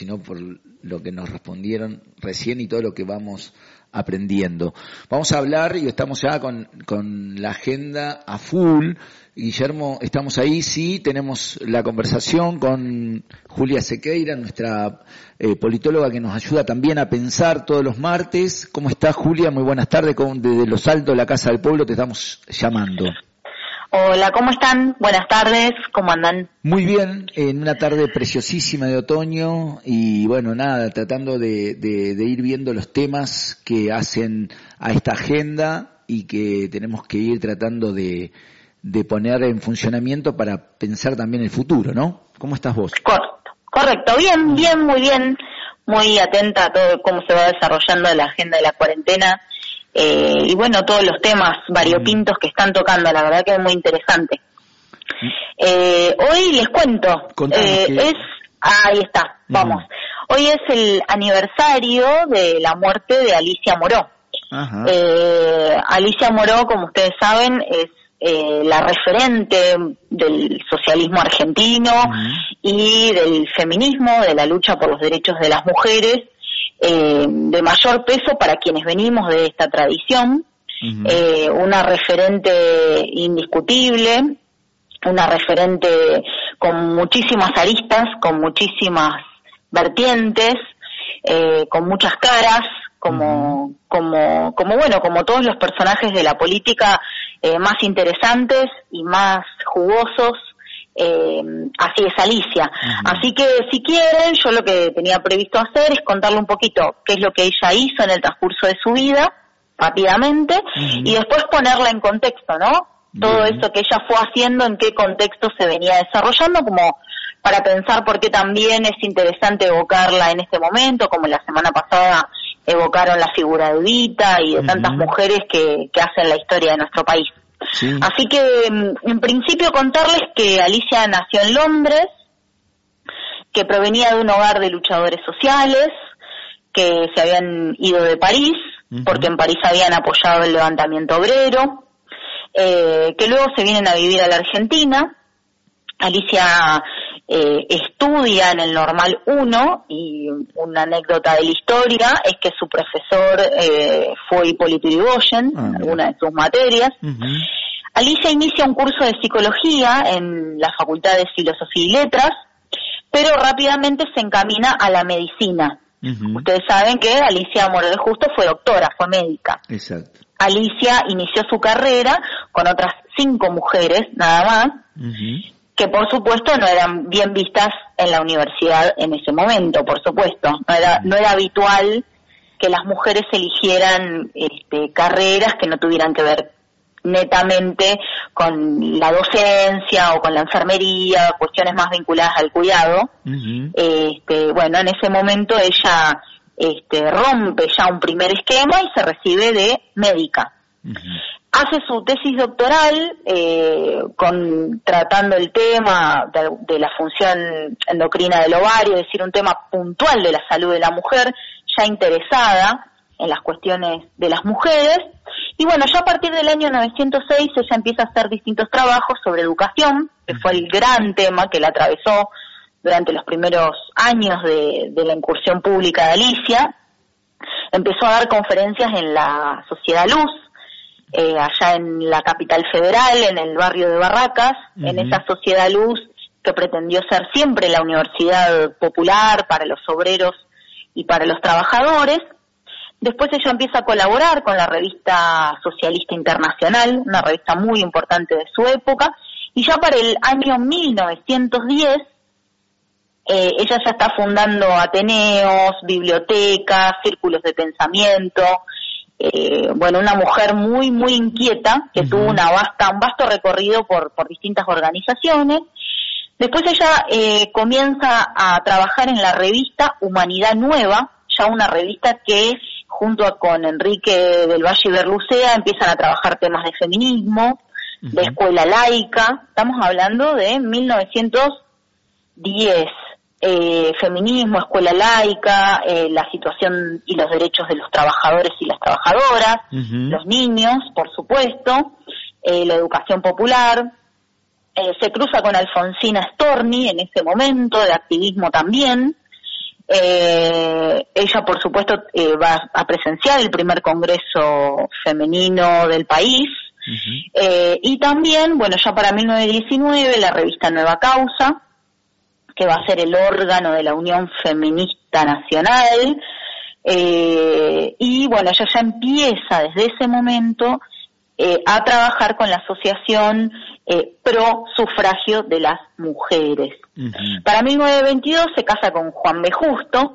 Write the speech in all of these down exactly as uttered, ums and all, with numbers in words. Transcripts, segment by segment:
sino por lo que nos respondieron recién y todo lo que vamos aprendiendo. Vamos a hablar, y estamos ya con, con la agenda a full. Guillermo, ¿estamos ahí? Sí, tenemos la conversación con Julia Sequeira, nuestra eh, politóloga que nos ayuda también a pensar todos los martes. ¿Cómo estás, Julia? Muy buenas tardes. Desde Los Altos, la Casa del Pueblo, te estamos llamando. Hola, ¿cómo están? Buenas tardes, ¿cómo andan? Muy bien, en una tarde preciosísima de otoño y bueno, nada, tratando de, de, de ir viendo los temas que hacen a esta agenda y que tenemos que ir tratando de, de poner en funcionamiento para pensar también el futuro, ¿no? ¿Cómo estás vos? Correcto, correcto, bien, bien, muy bien, muy atenta a todo cómo se va desarrollando la agenda de la cuarentena. Eh, y bueno, todos los temas variopintos que están tocando, la verdad que es muy interesante. Eh, hoy les cuento, eh, que... es, ahí está, vamos. Uh-huh. Hoy es el aniversario de la muerte de Alicia Moró. Uh-huh. Eh, Alicia Moró, como ustedes saben, es eh, la referente del socialismo argentino uh-huh. y del feminismo, de la lucha por los derechos de las mujeres. Eh, de mayor peso para quienes venimos de esta tradición, uh-huh. eh, una referente indiscutible, una referente con muchísimas aristas, con muchísimas vertientes, eh, con muchas caras, como, uh-huh. como, como bueno, como todos los personajes de la política eh, más interesantes y más jugosos. Eh, así es Alicia. Uh-huh. Así que si quieren, yo lo que tenía previsto hacer es contarle un poquito qué es lo que ella hizo en el transcurso de su vida, rápidamente, uh-huh. y después ponerla en contexto, ¿no? Todo uh-huh. eso que ella fue haciendo, en qué contexto se venía desarrollando, como para pensar por qué también es interesante evocarla en este momento, como la semana pasada evocaron la figura de Evita y de uh-huh. tantas mujeres que, que hacen la historia de nuestro país. Sí. Así que, en principio, contarles que Alicia nació en Londres, que provenía de un hogar de luchadores sociales, que se habían ido de París, uh-huh. porque en París habían apoyado el levantamiento obrero, eh, que luego se vienen a vivir a la Argentina. Alicia eh, estudia en el Normal uno, y una anécdota de la historia es que su profesor eh, fue Hipólito Yrigoyen, uh-huh. en alguna de sus materias. Uh-huh. Alicia inicia un curso de psicología en la Facultad de Filosofía y Letras, pero rápidamente se encamina a la medicina. Uh-huh. Ustedes saben que Alicia Moró de Justo fue doctora, fue médica. Exacto. Alicia inició su carrera con otras cinco mujeres, nada más, uh-huh. que por supuesto no eran bien vistas en la universidad en ese momento, por supuesto. No era, no era habitual que las mujeres eligieran este, carreras que no tuvieran que ver netamente con la docencia o con la enfermería, cuestiones más vinculadas al cuidado. Uh-huh. Este, bueno, en ese momento ella este, rompe ya un primer esquema y se recibe de médica. Uh-huh. Hace su tesis doctoral eh, con tratando el tema de, de la función endocrina del ovario, es decir, un tema puntual de la salud de la mujer, ya interesada en las cuestiones de las mujeres. Y bueno, ya a partir del año novecientos seis ella empieza a hacer distintos trabajos sobre educación, que fue el gran tema que la atravesó durante los primeros años de, de la incursión pública de Alicia. Empezó a dar conferencias en la Sociedad Luz, Eh, allá en la capital federal, en el barrio de Barracas, uh-huh. en esa Sociedad Luz que pretendió ser siempre la universidad popular para los obreros y para los trabajadores. Después ella empieza a colaborar con la revista Socialista Internacional, una revista muy importante de su época, y ya para el año mil novecientos diez eh, ella ya está fundando ateneos, bibliotecas, círculos de pensamiento. Eh, bueno, una mujer muy, muy inquieta, que uh-huh. tuvo una vasta, un vasto recorrido por, por distintas organizaciones. Después ella eh, comienza a trabajar en la revista Humanidad Nueva, ya una revista que, junto a, con Enrique del Valle y Berlucea, empiezan a trabajar temas de feminismo, uh-huh. de escuela laica. Estamos hablando de mil novecientos diez. Eh, feminismo, escuela laica, eh, la situación y los derechos de los trabajadores y las trabajadoras, uh-huh. los niños, por supuesto, eh, la educación popular. Eh, se cruza con Alfonsina Storni en ese momento, de activismo también. Eh, ella, por supuesto, eh, va a presenciar el primer congreso femenino del país. Uh-huh. Eh, y también, bueno, ya para mil novecientos diecinueve, la revista Nueva Causa, que va a ser el órgano de la Unión Feminista Nacional. Eh, y bueno, ella ya empieza desde ese momento eh, a trabajar con la asociación eh, pro sufragio de las mujeres. Uh-huh. Para mil novecientos veintidós se casa con Juan B. Justo,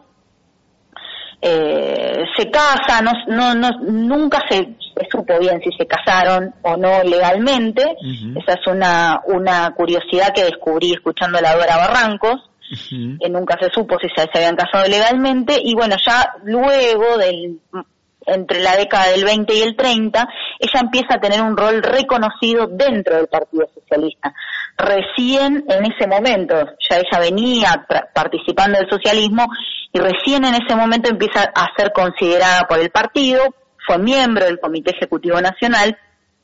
eh, se casa, no, no, no, nunca se, se supo bien si se casaron o no legalmente. Uh-huh. Esa es una, una curiosidad que descubrí escuchando a la Dora Barrancos. Uh-huh. Que nunca se supo si se, se habían casado legalmente, y bueno, ya luego del entre la década del veinte y el treinta, ella empieza a tener un rol reconocido dentro del Partido Socialista. Recién en ese momento, ya ella venía tra- participando del socialismo, y recién en ese momento empieza a ser considerada por el partido, fue miembro del Comité Ejecutivo Nacional.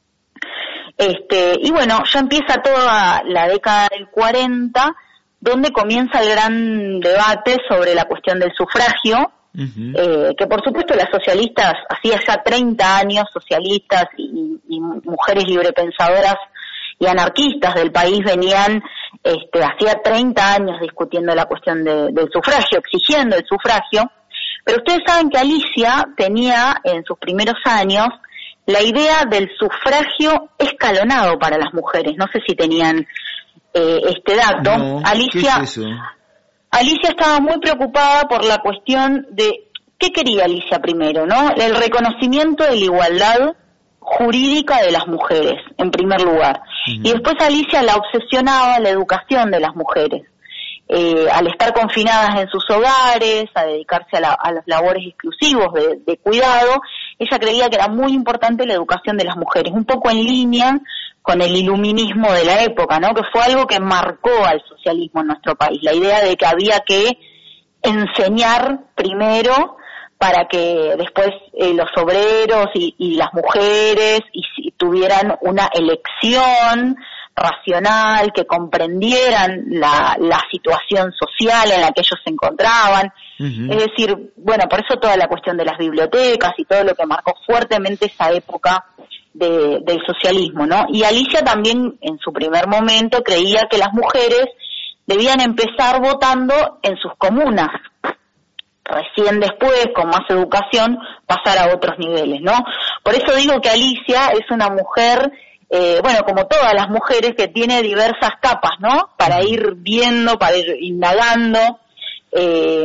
Este, y bueno, ya empieza toda la década del cuarenta, donde comienza el gran debate sobre la cuestión del sufragio, uh-huh. eh, que por supuesto las socialistas, hacía ya treinta años, socialistas y, y mujeres librepensadoras y anarquistas del país venían, este, hacía treinta años discutiendo la cuestión de, del sufragio, exigiendo el sufragio, pero ustedes saben que Alicia tenía en sus primeros años la idea del sufragio escalonado para las mujeres, no sé si tenían Eh, este dato. No, Alicia, ¿qué es eso? Alicia estaba muy preocupada por la cuestión de qué quería Alicia primero, ¿no? El reconocimiento de la igualdad jurídica de las mujeres, en primer lugar. Uh-huh. Y después Alicia la obsesionaba la educación de las mujeres. Eh, al estar confinadas en sus hogares, a dedicarse a, la, a los labores exclusivos de, de cuidado, ella creía que era muy importante la educación de las mujeres, un poco en línea con el iluminismo de la época, ¿no? Que fue algo que marcó al socialismo en nuestro país, la idea de que había que enseñar primero para que después eh, los obreros y, y las mujeres y, y tuvieran una elección racional, que comprendieran la, la situación social en la que ellos se encontraban. Uh-huh. Es decir, bueno, por eso toda la cuestión de las bibliotecas y todo lo que marcó fuertemente esa época de, del socialismo, ¿no? Y Alicia también, en su primer momento, creía que las mujeres debían empezar votando en sus comunas, recién después, con más educación, pasar a otros niveles, ¿no? Por eso digo que Alicia es una mujer, eh, bueno, como todas las mujeres, que tiene diversas capas, ¿no? Para ir viendo, para ir indagando. Eh,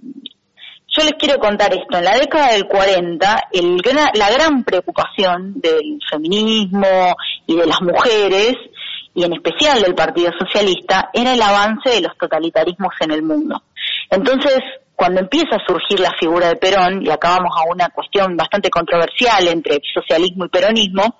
yo les quiero contar esto. En la década del cuarenta, el, la gran preocupación del feminismo y de las mujeres, y en especial del Partido Socialista, era el avance de los totalitarismos en el mundo. Entonces, cuando empieza a surgir la figura de Perón, y acá vamos a una cuestión bastante controversial entre socialismo y peronismo,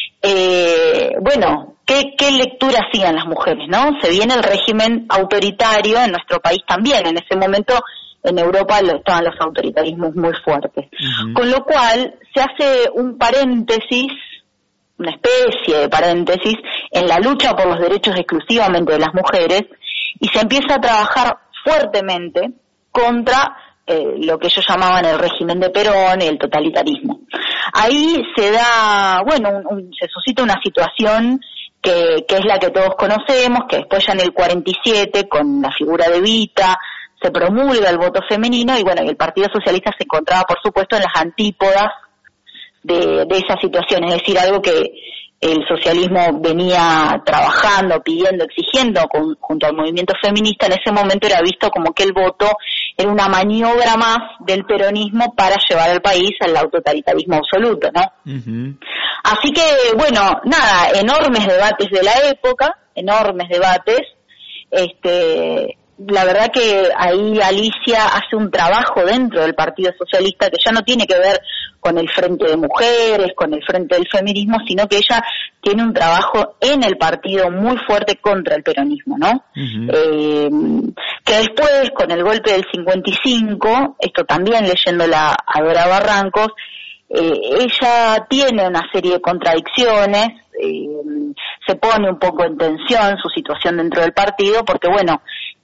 eh, bueno, ¿qué, qué lectura hacían las mujeres, no? Se viene el régimen autoritario en nuestro país también. En ese momento en Europa lo, estaban los autoritarismos muy fuertes. Uh-huh. Con lo cual se hace un paréntesis, una especie de paréntesis, en la lucha por los derechos exclusivamente de las mujeres, y se empieza a trabajar fuertemente contra eh, lo que ellos llamaban el régimen de Perón y el totalitarismo. Ahí se da, bueno, un, un, se suscita una situación que, que es la que todos conocemos, que después ya en el cuarenta y siete, con la figura de Evita, se promulga el voto femenino, y bueno, y el Partido Socialista se encontraba, por supuesto, en las antípodas de, de esa situación, es decir, algo que el socialismo venía trabajando, pidiendo, exigiendo con, junto al movimiento feminista. En ese momento era visto como que el voto era una maniobra más del peronismo para llevar al país al autoritarismo absoluto, ¿no? Uh-huh. Así que, bueno, nada, enormes debates de la época, enormes debates. Este, la verdad que ahí Alicia hace un trabajo dentro del Partido Socialista que ya no tiene que ver con el Frente de Mujeres, con el Frente del Feminismo, sino que ella tiene un trabajo en el partido muy fuerte contra el peronismo, ¿no? Uh-huh. Eh, que después, con el golpe del cincuenta y cinco, esto también leyéndola a Dora Barrancos, eh, ella tiene una serie de contradicciones, eh, se pone un poco en tensión su situación dentro del partido, porque bueno,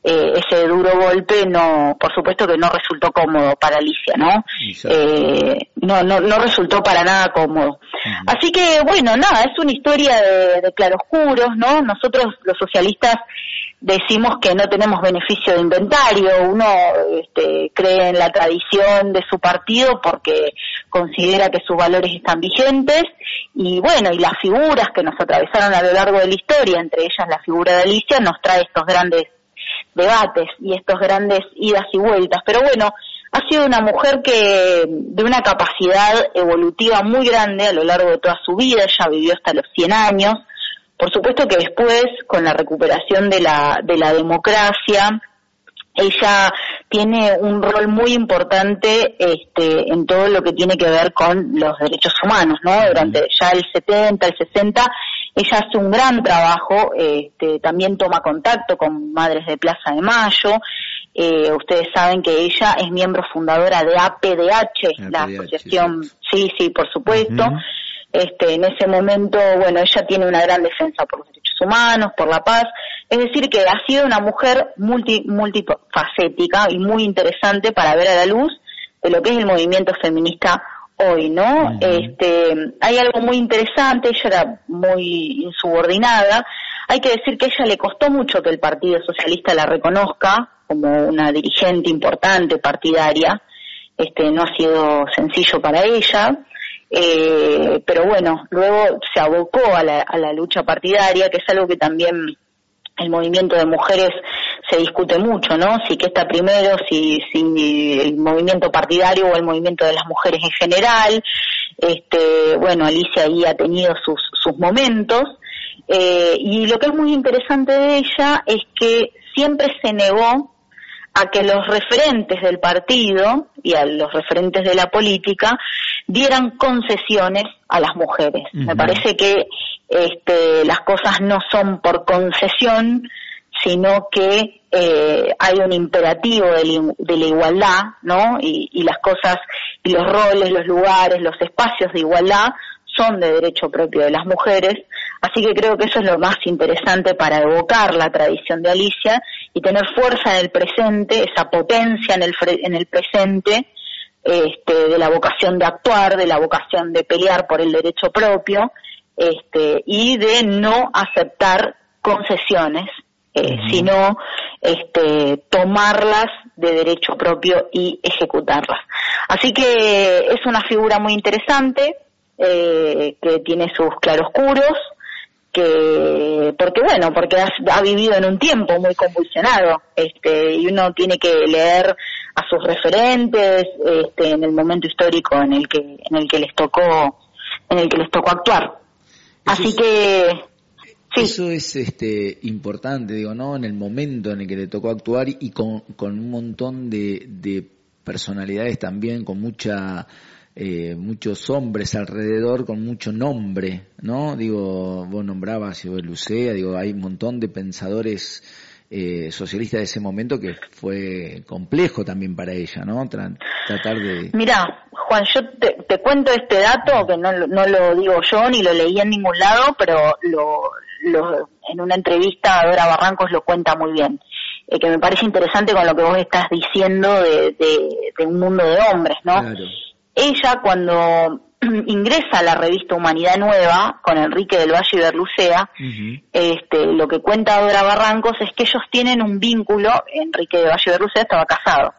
eh, ese duro golpe no, por supuesto que no resultó cómodo para Alicia, ¿no? Eh, no, no, no resultó para nada cómodo. Uh-huh. Así que, bueno, nada, es una historia de, de claroscuros, ¿no? Nosotros los socialistas decimos que no tenemos beneficio de inventario, uno este, cree en la tradición de su partido porque considera que sus valores están vigentes, y bueno, y las figuras que nos atravesaron a lo largo de la historia, entre ellas la figura de Alicia, nos trae estos grandes debates y estos grandes idas y vueltas. Pero bueno, ha sido una mujer que de una capacidad evolutiva muy grande a lo largo de toda su vida. Ella vivió hasta los cien años. Por supuesto que después, con la recuperación de la de la democracia, ella tiene un rol muy importante este, en todo lo que tiene que ver con los derechos humanos, ¿no? Durante ya el setenta, el sesenta, ella hace un gran trabajo, este, también toma contacto con Madres de Plaza de Mayo. Eh, ustedes saben que ella es miembro fundadora de A P D H, la asociación, sí, sí, por supuesto. Uh-huh. Este, en ese momento, bueno, ella tiene una gran defensa por los derechos humanos, por la paz. Es decir, que ha sido una mujer multi, multifacética y muy interesante para ver a la luz de lo que es el movimiento feminista hoy, ¿no? Uh-huh. Este, hay algo muy interesante, ella era muy insubordinada. Hay que decir que a ella le costó mucho que el Partido Socialista la reconozca como una dirigente importante partidaria. Este, no ha sido sencillo para ella. Eh, pero bueno, luego se abocó a la, a la lucha partidaria, que es algo que también el movimiento de mujeres se discute mucho, ¿no? Si que está primero, si, si el movimiento partidario o el movimiento de las mujeres en general. Este, bueno, Alicia ahí ha tenido sus, sus momentos, eh, y lo que es muy interesante de ella es que siempre se negó a que los referentes del partido y a los referentes de la política dieran concesiones a las mujeres. Uh-huh. Me parece que este, las cosas no son por concesión, sino que eh, hay un imperativo de, de la igualdad, ¿no? Y, y las cosas, y los roles, los lugares, los espacios de igualdad son de derecho propio de las mujeres. Así que creo que eso es lo más interesante para evocar la tradición de Alicia y tener fuerza en el presente, esa potencia en el fre- en el presente, este, de la vocación de actuar, de la vocación de pelear por el derecho propio, este, y de no aceptar concesiones, eh, uh-huh. sino este, tomarlas de derecho propio y ejecutarlas. Así que es una figura muy interesante, eh, que tiene sus claroscuros, que porque bueno, porque ha, ha vivido en un tiempo muy convulsionado, este, y uno tiene que leer a sus referentes, este, en el momento histórico en el que en el que les tocó en el que les tocó actuar. Eso Así es, que sí. Eso es este importante, digo, ¿no? En el momento en el que le tocó actuar y con con un montón de de personalidades también, con mucha Eh, muchos hombres alrededor con mucho nombre, ¿no? Digo, vos nombrabas a Lucea, digo, hay un montón de pensadores eh, socialistas de ese momento que fue complejo también para ella, ¿no? Tra- tratar de... Mirá, Juan, yo te, te cuento este dato que no, no lo digo yo ni lo leí en ningún lado, pero lo, lo en una entrevista Dora Barrancos lo cuenta muy bien, eh, que me parece interesante con lo que vos estás diciendo de, de, de un mundo de hombres, ¿no? Claro. Ella, cuando ingresa a la revista Humanidad Nueva con Enrique del Valle y Berlucea, uh-huh. este, lo que cuenta Dora Barrancos es que ellos tienen un vínculo. Enrique del Valle y Berlucea estaba casado,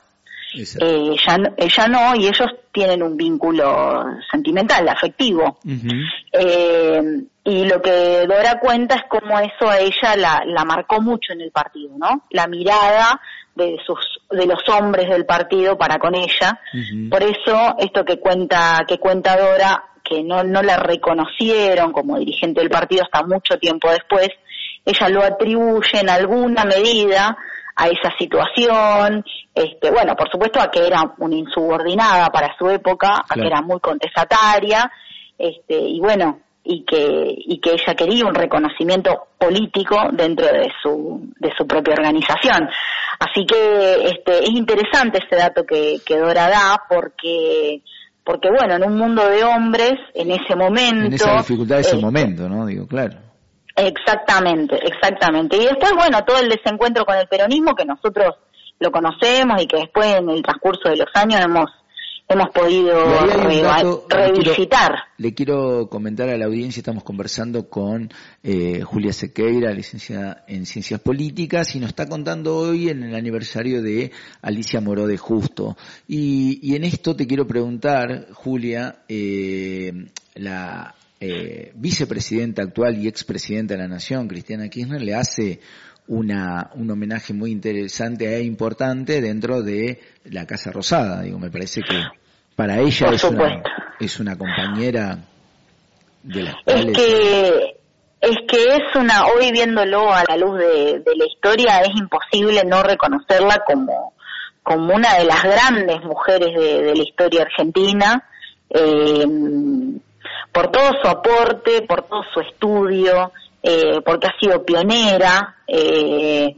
eh, ella, ella no, y ellos tienen un vínculo sentimental, afectivo. Uh-huh. Eh, y lo que Dora cuenta es cómo eso a ella la, la marcó mucho en el partido, ¿no? La mirada de sus de los hombres del partido para con ella. Uh-huh. Por eso esto que cuenta que cuenta Dora, que no no la reconocieron como dirigente del partido hasta mucho tiempo después, ella lo atribuye en alguna medida a esa situación, este, bueno, por supuesto a que era una insubordinada para su época, claro. a que era muy contestataria, este, y bueno, y que y que ella quería un reconocimiento político dentro de su de su propia organización. Así que este es interesante ese dato que, que Dora da, porque porque bueno, en un mundo de hombres, en ese momento... En esa dificultad de ese eh, momento, ¿no? Digo, claro. Exactamente, exactamente. Y después, bueno, todo el desencuentro con el peronismo que nosotros lo conocemos y que después en el transcurso de los años hemos hemos podido re- dato, revisitar. Le quiero, le quiero comentar a la audiencia, estamos conversando con eh, Julia Sequeira, licenciada en Ciencias Políticas, y nos está contando hoy en el aniversario de Alicia Moró de Justo. Y, y en esto te quiero preguntar, Julia, eh, la eh, vicepresidenta actual y expresidenta de la Nación, Cristina Kirchner, le hace una un homenaje muy interesante e importante dentro de la Casa Rosada. Digo, me parece que para ella es una, es una compañera de las cuales... Es que, es que es una, hoy viéndolo a la luz de, de la historia, es imposible no reconocerla como, como una de las grandes mujeres de, de la historia argentina, eh, por todo su aporte, por todo su estudio, eh, porque ha sido pionera, eh,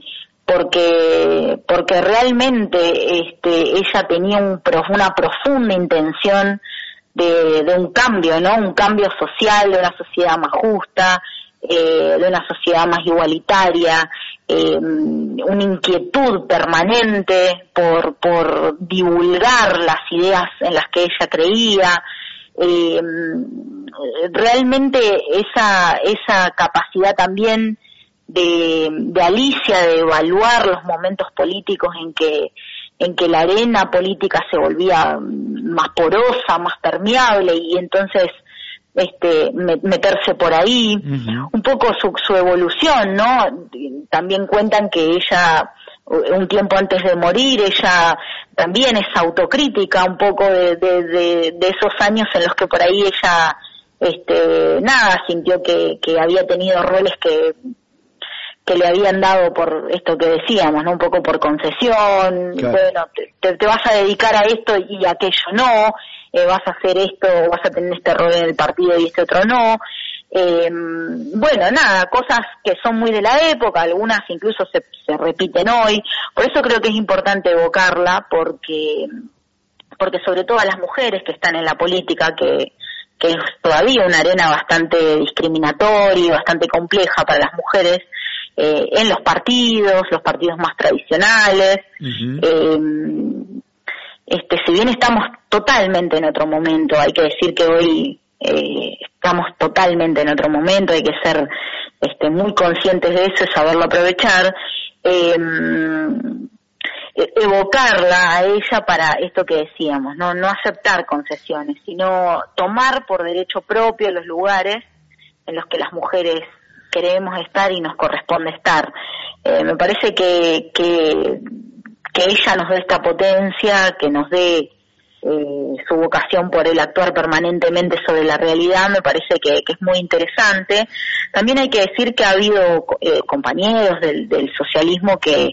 porque porque realmente este ella tenía un, una profunda intención de, de un cambio, ¿no? Un cambio social, de una sociedad más justa, eh, de una sociedad más igualitaria, eh, una inquietud permanente por por divulgar las ideas en las que ella creía. Eh, realmente esa esa capacidad también de, de Alicia de evaluar los momentos políticos en que en que la arena política se volvía más porosa, más permeable, y entonces este meterse por ahí, uh-huh. Un poco su, su evolución, ¿no? También cuentan que ella, un tiempo antes de morir, ella también es autocrítica un poco de, de, de, de esos años en los que por ahí ella este nada sintió que, que había tenido roles que que le habían dado por esto que decíamos, ¿no? Un poco por concesión, claro. Bueno, te, te vas a dedicar a esto y a aquello no, eh, vas a hacer esto, vas a tener este rol en el partido y este otro no. Eh, bueno, nada, cosas que son muy de la época, algunas incluso se, se repiten hoy, por eso creo que es importante evocarla, porque porque sobre todo a las mujeres que están en la política, que que es todavía una arena bastante discriminatoria y bastante compleja para las mujeres, eh, en los partidos, los partidos más tradicionales. Uh-huh. eh, este, si bien estamos totalmente en otro momento, hay que decir que hoy eh, estamos totalmente en otro momento, hay que ser este, muy conscientes de eso y saberlo aprovechar. Eh, evocarla a ella para esto que decíamos, no no aceptar concesiones, sino tomar por derecho propio los lugares en los que las mujeres queremos estar y nos corresponde estar. Eh, me parece que, que que ella nos dé esta potencia, que nos dé eh, su vocación por el actuar permanentemente sobre la realidad, me parece que, que es muy interesante. También hay que decir que ha habido eh, compañeros del, del socialismo que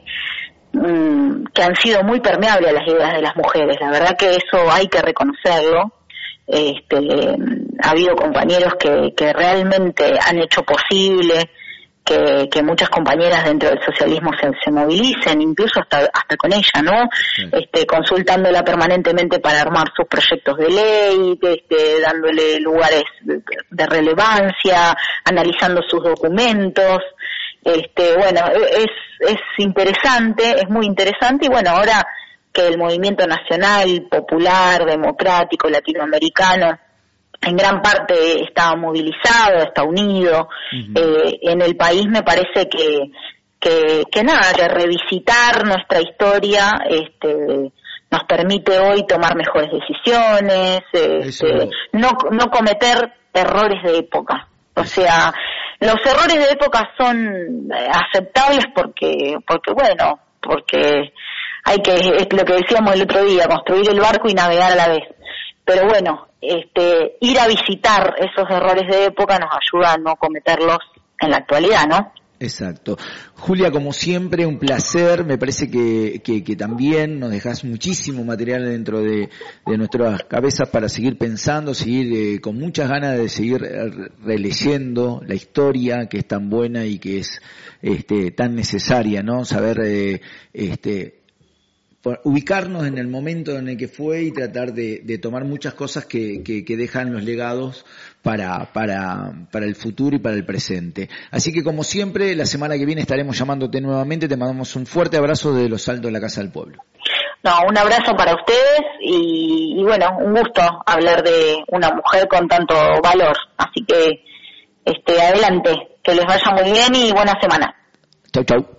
que han sido muy permeables a las ideas de las mujeres. La verdad que eso hay que reconocerlo. Este, ha habido compañeros que, que realmente han hecho posible que, que muchas compañeras dentro del socialismo se, se movilicen, incluso hasta hasta con ella, ¿no? Sí. Este, consultándola permanentemente para armar sus proyectos de ley, este, dándole lugares de, de relevancia, analizando sus documentos. Este, bueno, es es interesante, es muy interesante, y bueno, ahora que el movimiento nacional, popular, democrático, latinoamericano, en gran parte está movilizado, está unido, uh-huh. eh, en el país me parece que, que, que nada, que revisitar nuestra historia, este, nos permite hoy tomar mejores decisiones, este, no, no cometer errores de época, o sea, los errores de época son aceptables porque, porque bueno, porque hay que, es lo que decíamos el otro día, construir el barco y navegar a la vez. Pero bueno, este, ir a visitar esos errores de época nos ayuda a no cometerlos en la actualidad, ¿no? Exacto. Julia, como siempre, un placer. Me parece que, que, que también nos dejas muchísimo material dentro de, de nuestras cabezas para seguir pensando, seguir eh, con muchas ganas de seguir releyendo la historia, que es tan buena y que es este, tan necesaria, ¿no? Saber, eh, este, ubicarnos en el momento en el que fue y tratar de, de tomar muchas cosas que, que, que dejan los legados para, para, para el futuro y para el presente. Así que como siempre, la semana que viene estaremos llamándote nuevamente. Te mandamos un fuerte abrazo de Los Altos de la Casa del Pueblo. No, un abrazo para ustedes y, y bueno, un gusto hablar de una mujer con tanto valor. Así que este adelante, que les vaya muy bien y buena semana. Chau, chau.